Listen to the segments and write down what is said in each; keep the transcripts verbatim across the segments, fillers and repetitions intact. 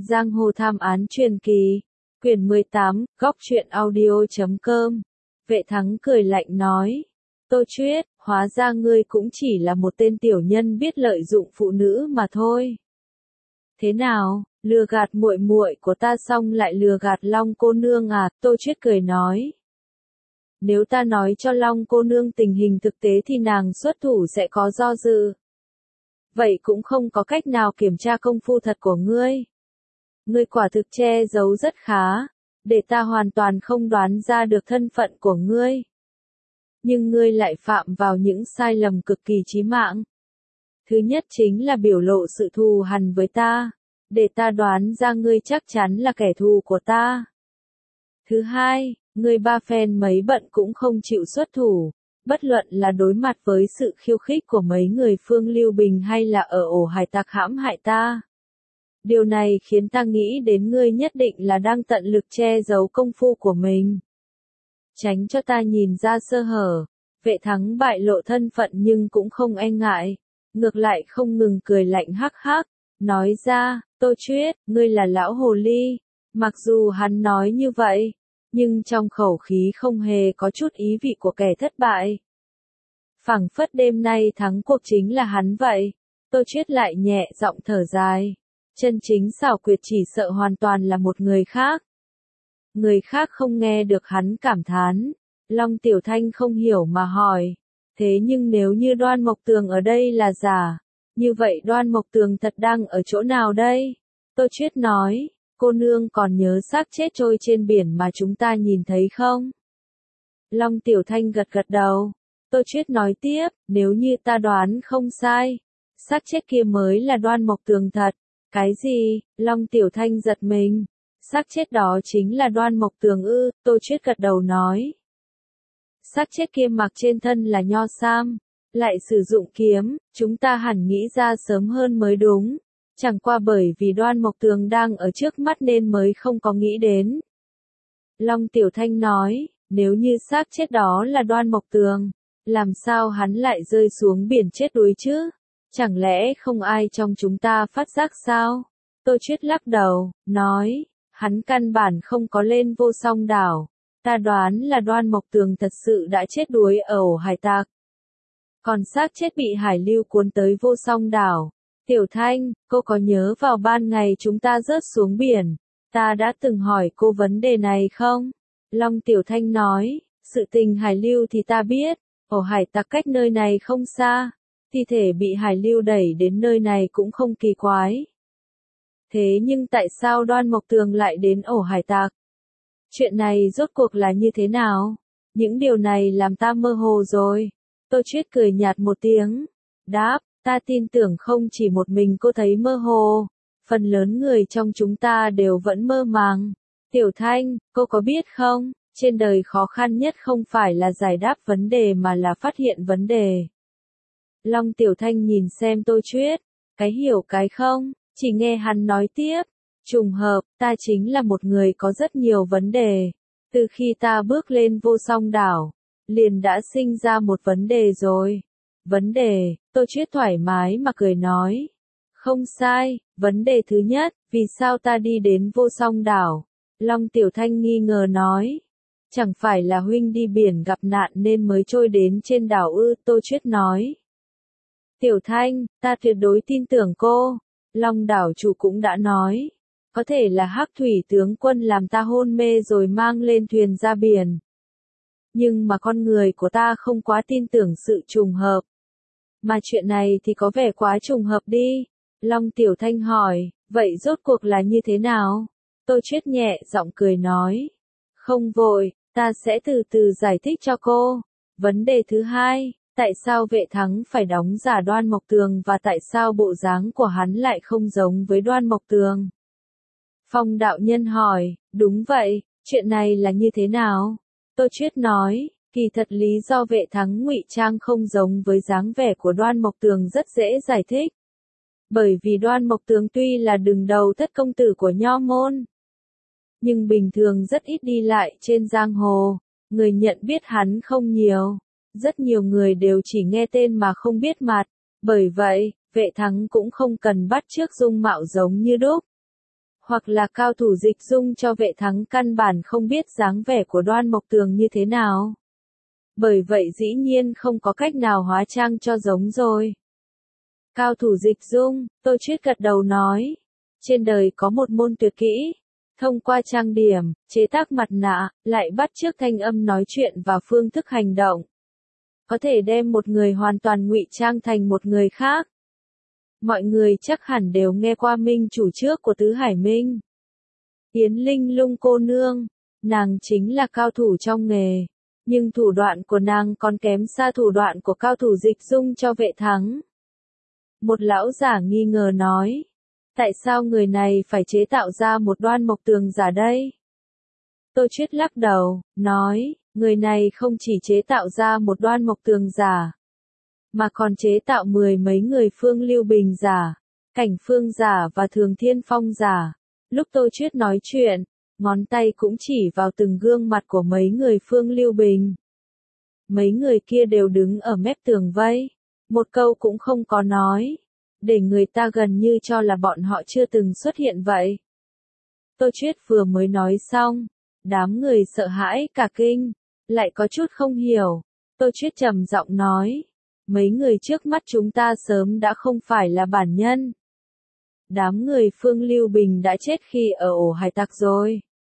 Giang hồ thám án truyền kỳ, quyển mười tám, góc truyện audio chấm com. Vệ Thắng cười lạnh nói, Tô Chuyết, hóa ra ngươi cũng chỉ là một tên tiểu nhân biết lợi dụng phụ nữ mà thôi. Thế nào, lừa gạt muội muội của ta xong lại lừa gạt Long cô nương à? Tô Chuyết cười nói. Nếu ta nói cho Long cô nương tình hình thực tế thì nàng xuất thủ sẽ có do dự. Vậy cũng không có cách nào kiểm tra công phu thật của ngươi. Ngươi quả thực che giấu rất khá, để ta hoàn toàn không đoán ra được thân phận của ngươi. Nhưng ngươi lại phạm vào những sai lầm cực kỳ chí mạng. Thứ nhất chính là biểu lộ sự thù hằn với ta, để ta đoán ra ngươi chắc chắn là kẻ thù của ta. Thứ hai, ngươi ba phen mấy bận cũng không chịu xuất thủ, bất luận là đối mặt với sự khiêu khích của mấy người Phương Lưu Bình hay là ở ổ hải tặc hãm hại ta. Điều này khiến ta nghĩ đến ngươi nhất định là đang tận lực che giấu công phu của mình. Tránh cho ta nhìn ra sơ hở. Vệ Thắng bại lộ thân phận nhưng cũng không e ngại, ngược lại không ngừng cười lạnh hắc hắc, nói ra, Tô Chuyết, ngươi là lão hồ ly. Mặc dù hắn nói như vậy, nhưng trong khẩu khí không hề có chút ý vị của kẻ thất bại. Phảng phất đêm nay thắng cuộc chính là hắn vậy. Tô Chuyết lại nhẹ giọng thở dài. Chân chính xảo quyệt chỉ sợ hoàn toàn là một người khác. Người khác không nghe được hắn cảm thán. Long Tiểu Thanh không hiểu mà hỏi. Thế nhưng nếu như Đoan Mộc Tường ở đây là giả, như vậy Đoan Mộc Tường thật đang ở chỗ nào đây? Tô Chuyết nói, cô nương còn nhớ xác chết trôi trên biển mà chúng ta nhìn thấy không? Long Tiểu Thanh gật gật đầu. Tô Chuyết nói tiếp, nếu như ta đoán không sai, xác chết kia mới là Đoan Mộc Tường thật. Cái gì? Long Tiểu Thanh giật mình. Xác chết đó chính là Đoan Mộc Tường ư? Tô Chuyết gật đầu nói. Xác chết kia mặc trên thân là nho sam, lại sử dụng kiếm, chúng ta hẳn nghĩ ra sớm hơn mới đúng. Chẳng qua bởi vì Đoan Mộc Tường đang ở trước mắt nên mới không có nghĩ đến. Long Tiểu Thanh nói, nếu như xác chết đó là Đoan Mộc Tường, làm sao hắn lại rơi xuống biển chết đuối chứ? Chẳng lẽ không ai trong chúng ta phát giác sao? Tô Chuyết lắc đầu, nói, hắn căn bản không có lên Vô Song đảo. Ta đoán là Đoan Mộc Tường thật sự đã chết đuối ở ổ hải tặc. Còn xác chết bị hải lưu cuốn tới Vô Song đảo. Tiểu Thanh, cô có nhớ vào ban ngày chúng ta rớt xuống biển, ta đã từng hỏi cô vấn đề này không? Long Tiểu Thanh nói, sự tình hải lưu thì ta biết, ổ hải tặc cách nơi này không xa. Thi thể bị hải lưu đẩy đến nơi này cũng không kỳ quái. Thế nhưng tại sao Đoan Mộc Tường lại đến ổ hải tặc? Chuyện này rốt cuộc là như thế nào? Những điều này làm ta mơ hồ rồi. Tô Chuyết cười nhạt một tiếng. Đáp, ta tin tưởng không chỉ một mình cô thấy mơ hồ. Phần lớn người trong chúng ta đều vẫn mơ màng. Tiểu Thanh, cô có biết không? Trên đời khó khăn nhất không phải là giải đáp vấn đề mà là phát hiện vấn đề. Long Tiểu Thanh nhìn xem Tô Chuyết, cái hiểu cái không, chỉ nghe hắn nói tiếp, trùng hợp, ta chính là một người có rất nhiều vấn đề, từ khi ta bước lên Vô Song đảo, liền đã sinh ra một vấn đề rồi. Vấn đề, Tô Chuyết thoải mái mà cười nói, không sai, vấn đề thứ nhất, vì sao ta đi đến Vô Song đảo? Long Tiểu Thanh nghi ngờ nói, chẳng phải là huynh đi biển gặp nạn nên mới trôi đến trên đảo ư? Tô Chuyết nói. Tiểu Thanh, ta tuyệt đối tin tưởng cô. Long đảo chủ cũng đã nói. Có thể là Hắc Thủy tướng quân làm ta hôn mê rồi mang lên thuyền ra biển. Nhưng mà con người của ta không quá tin tưởng sự trùng hợp. Mà chuyện này thì có vẻ quá trùng hợp đi. Long Tiểu Thanh hỏi, vậy rốt cuộc là như thế nào? Tô Chuyết nhẹ giọng cười nói. Không vội, ta sẽ từ từ giải thích cho cô. Vấn đề thứ hai. Tại sao Vệ Thắng phải đóng giả Đoan Mộc Tường và tại sao bộ dáng của hắn lại không giống với Đoan Mộc Tường? Phong đạo nhân hỏi, đúng vậy, chuyện này là như thế nào? Tô Chuyết nói, kỳ thật lý do Vệ Thắng ngụy trang không giống với dáng vẻ của Đoan Mộc Tường rất dễ giải thích. Bởi vì Đoan Mộc Tường tuy là đứng đầu thất công tử của Nho môn, nhưng bình thường rất ít đi lại trên giang hồ, người nhận biết hắn không nhiều. Rất nhiều người đều chỉ nghe tên mà không biết mặt, bởi vậy, Vệ Thắng cũng không cần bắt chước dung mạo giống như đúc. Hoặc là cao thủ dịch dung cho Vệ Thắng căn bản không biết dáng vẻ của Đoan Mộc Tường như thế nào. Bởi vậy dĩ nhiên không có cách nào hóa trang cho giống rồi. Cao thủ dịch dung, Tô Chuyết gật đầu nói. Trên đời có một môn tuyệt kỹ. Thông qua trang điểm, chế tác mặt nạ, lại bắt chước thanh âm nói chuyện và phương thức hành động. Có thể đem một người hoàn toàn ngụy trang thành một người khác. Mọi người chắc hẳn đều nghe qua minh chủ trước của Tứ Hải Minh. Yến Linh Lung cô nương, nàng chính là cao thủ trong nghề. Nhưng thủ đoạn của nàng còn kém xa thủ đoạn của cao thủ dịch dung cho Vệ Thắng. Một lão giả nghi ngờ nói. Tại sao người này phải chế tạo ra một Đoan Mộc Tường giả đây? Tô Chuyết lắc đầu, nói, người này không chỉ chế tạo ra một Đoan Mộc Tường giả, mà còn chế tạo mười mấy người Phương Lưu Bình giả, Cảnh Phương giả và Thường Thiên Phong giả. Lúc Tô Chuyết nói chuyện, ngón tay cũng chỉ vào từng gương mặt của mấy người Phương Lưu Bình. Mấy người kia đều đứng ở mép tường vây, một câu cũng không có nói, để người ta gần như cho là bọn họ chưa từng xuất hiện vậy. Tô Chuyết vừa mới nói xong, đám người sợ hãi cả kinh, lại có chút không hiểu. Tô Chuyết trầm giọng nói, mấy người trước mắt chúng ta sớm đã không phải là bản nhân. Đám người Phương Lưu Bình đã chết khi ở ổ hải tặc rồi.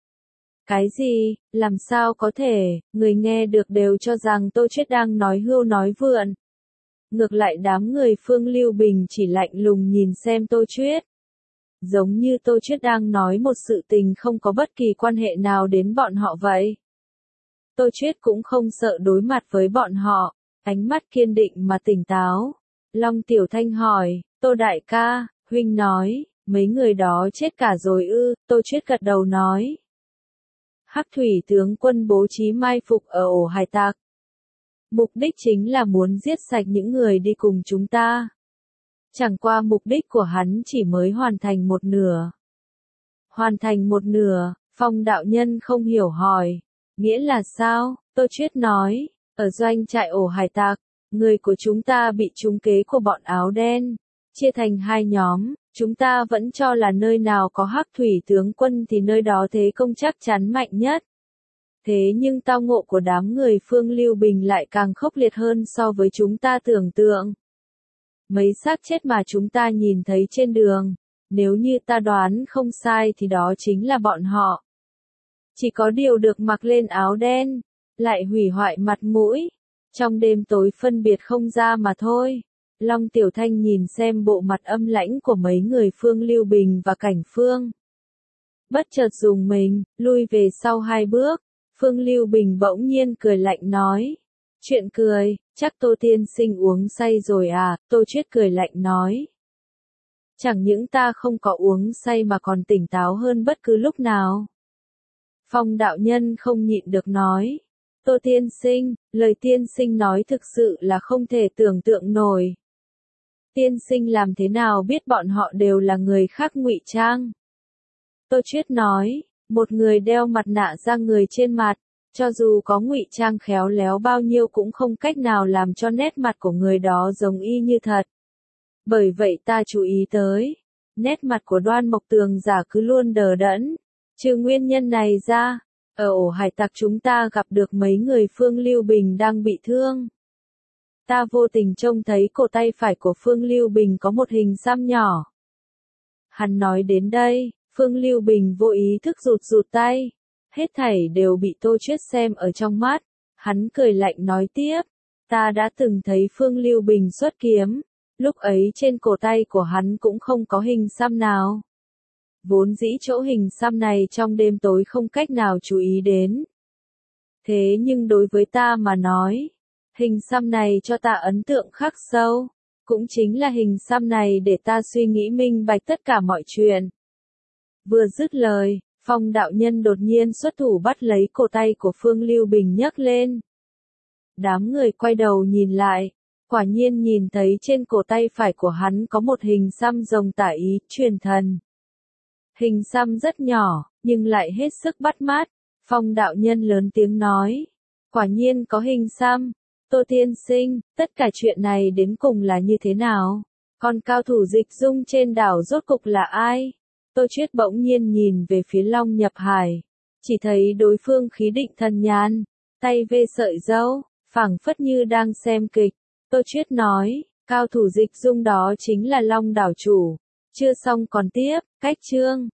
Cái gì, làm sao có thể, người nghe được đều cho rằng Tô Chuyết đang nói hưu nói vượn. Ngược lại đám người Phương Lưu Bình chỉ lạnh lùng nhìn xem Tô Chuyết. Giống như Tô Chuyết đang nói một sự tình không có bất kỳ quan hệ nào đến bọn họ vậy. Tô Chuyết cũng không sợ đối mặt với bọn họ, ánh mắt kiên định mà tỉnh táo. Long Tiểu Thanh hỏi, Tô đại ca, huynh nói, mấy người đó chết cả rồi ư? Tô Chuyết gật đầu nói. Hắc Thủy tướng quân bố trí mai phục ở ổ hải tặc. Mục đích chính là muốn giết sạch những người đi cùng chúng ta. Chẳng qua mục đích của hắn chỉ mới hoàn thành một nửa. Hoàn thành một nửa, Phong đạo nhân không hiểu hỏi. Nghĩa là sao? Tô Chuyết nói, ở doanh trại ổ hải tặc, người của chúng ta bị trúng kế của bọn áo đen, chia thành hai nhóm, chúng ta vẫn cho là nơi nào có Hắc Thủy tướng quân thì nơi đó thế công chắc chắn mạnh nhất. Thế nhưng tao ngộ của đám người Phương Lưu Bình lại càng khốc liệt hơn so với chúng ta tưởng tượng. Mấy xác chết mà chúng ta nhìn thấy trên đường, nếu như ta đoán không sai thì đó chính là bọn họ. Chỉ có điều được mặc lên áo đen, lại hủy hoại mặt mũi, trong đêm tối phân biệt không ra mà thôi. Long Tiểu Thanh nhìn xem bộ mặt âm lãnh của mấy người Phương Lưu Bình và Cảnh Phương. Bất chợt dùng mình, lui về sau hai bước, Phương Lưu Bình bỗng nhiên cười lạnh nói. Chuyện cười, chắc Tô tiên sinh uống say rồi à? Tô Chuyết cười lạnh nói. Chẳng những ta không có uống say mà còn tỉnh táo hơn bất cứ lúc nào. Phong đạo nhân không nhịn được nói. Tô tiên sinh, lời tiên sinh nói thực sự là không thể tưởng tượng nổi. Tiên sinh làm thế nào biết bọn họ đều là người khác ngụy trang? Tô Chuyết nói, một người đeo mặt nạ ra người trên mặt, cho dù có ngụy trang khéo léo bao nhiêu cũng không cách nào làm cho nét mặt của người đó giống y như thật. Bởi vậy ta chú ý tới, nét mặt của Đoan Mộc Tường giả cứ luôn đờ đẫn. Trừ nguyên nhân này ra, ở ổ hải tặc chúng ta gặp được mấy người Phương Lưu Bình đang bị thương. Ta vô tình trông thấy cổ tay phải của Phương Lưu Bình có một hình xăm nhỏ. Hắn nói đến đây, Phương Lưu Bình vô ý thức rụt rụt tay. Hết thảy đều bị Tô Chuyết xem ở trong mắt. Hắn cười lạnh nói tiếp. Ta đã từng thấy Phương Lưu Bình xuất kiếm. Lúc ấy trên cổ tay của hắn cũng không có hình xăm nào. Vốn dĩ chỗ hình xăm này trong đêm tối không cách nào chú ý đến. Thế nhưng đối với ta mà nói, hình xăm này cho ta ấn tượng khắc sâu. Cũng chính là hình xăm này để ta suy nghĩ minh bạch tất cả mọi chuyện. Vừa dứt lời, Phong đạo nhân đột nhiên xuất thủ bắt lấy cổ tay của Phương Lưu Bình nhấc lên. Đám người quay đầu nhìn lại, quả nhiên nhìn thấy trên cổ tay phải của hắn có một hình xăm rồng tả ý, truyền thần. Hình xăm rất nhỏ, nhưng lại hết sức bắt mắt. Phong đạo nhân lớn tiếng nói, quả nhiên có hình xăm. Tô tiên sinh, tất cả chuyện này đến cùng là như thế nào? Còn cao thủ dịch dung trên đảo rốt cục là ai? Tô Chuyết bỗng nhiên nhìn về phía Long Nhập Hải. Chỉ thấy đối phương khí định thần nhàn, tay vê sợi râu, phảng phất như đang xem kịch. Tô Chuyết nói, cao thủ dịch dung đó chính là Long đảo chủ. Chưa xong còn tiếp, cách chương.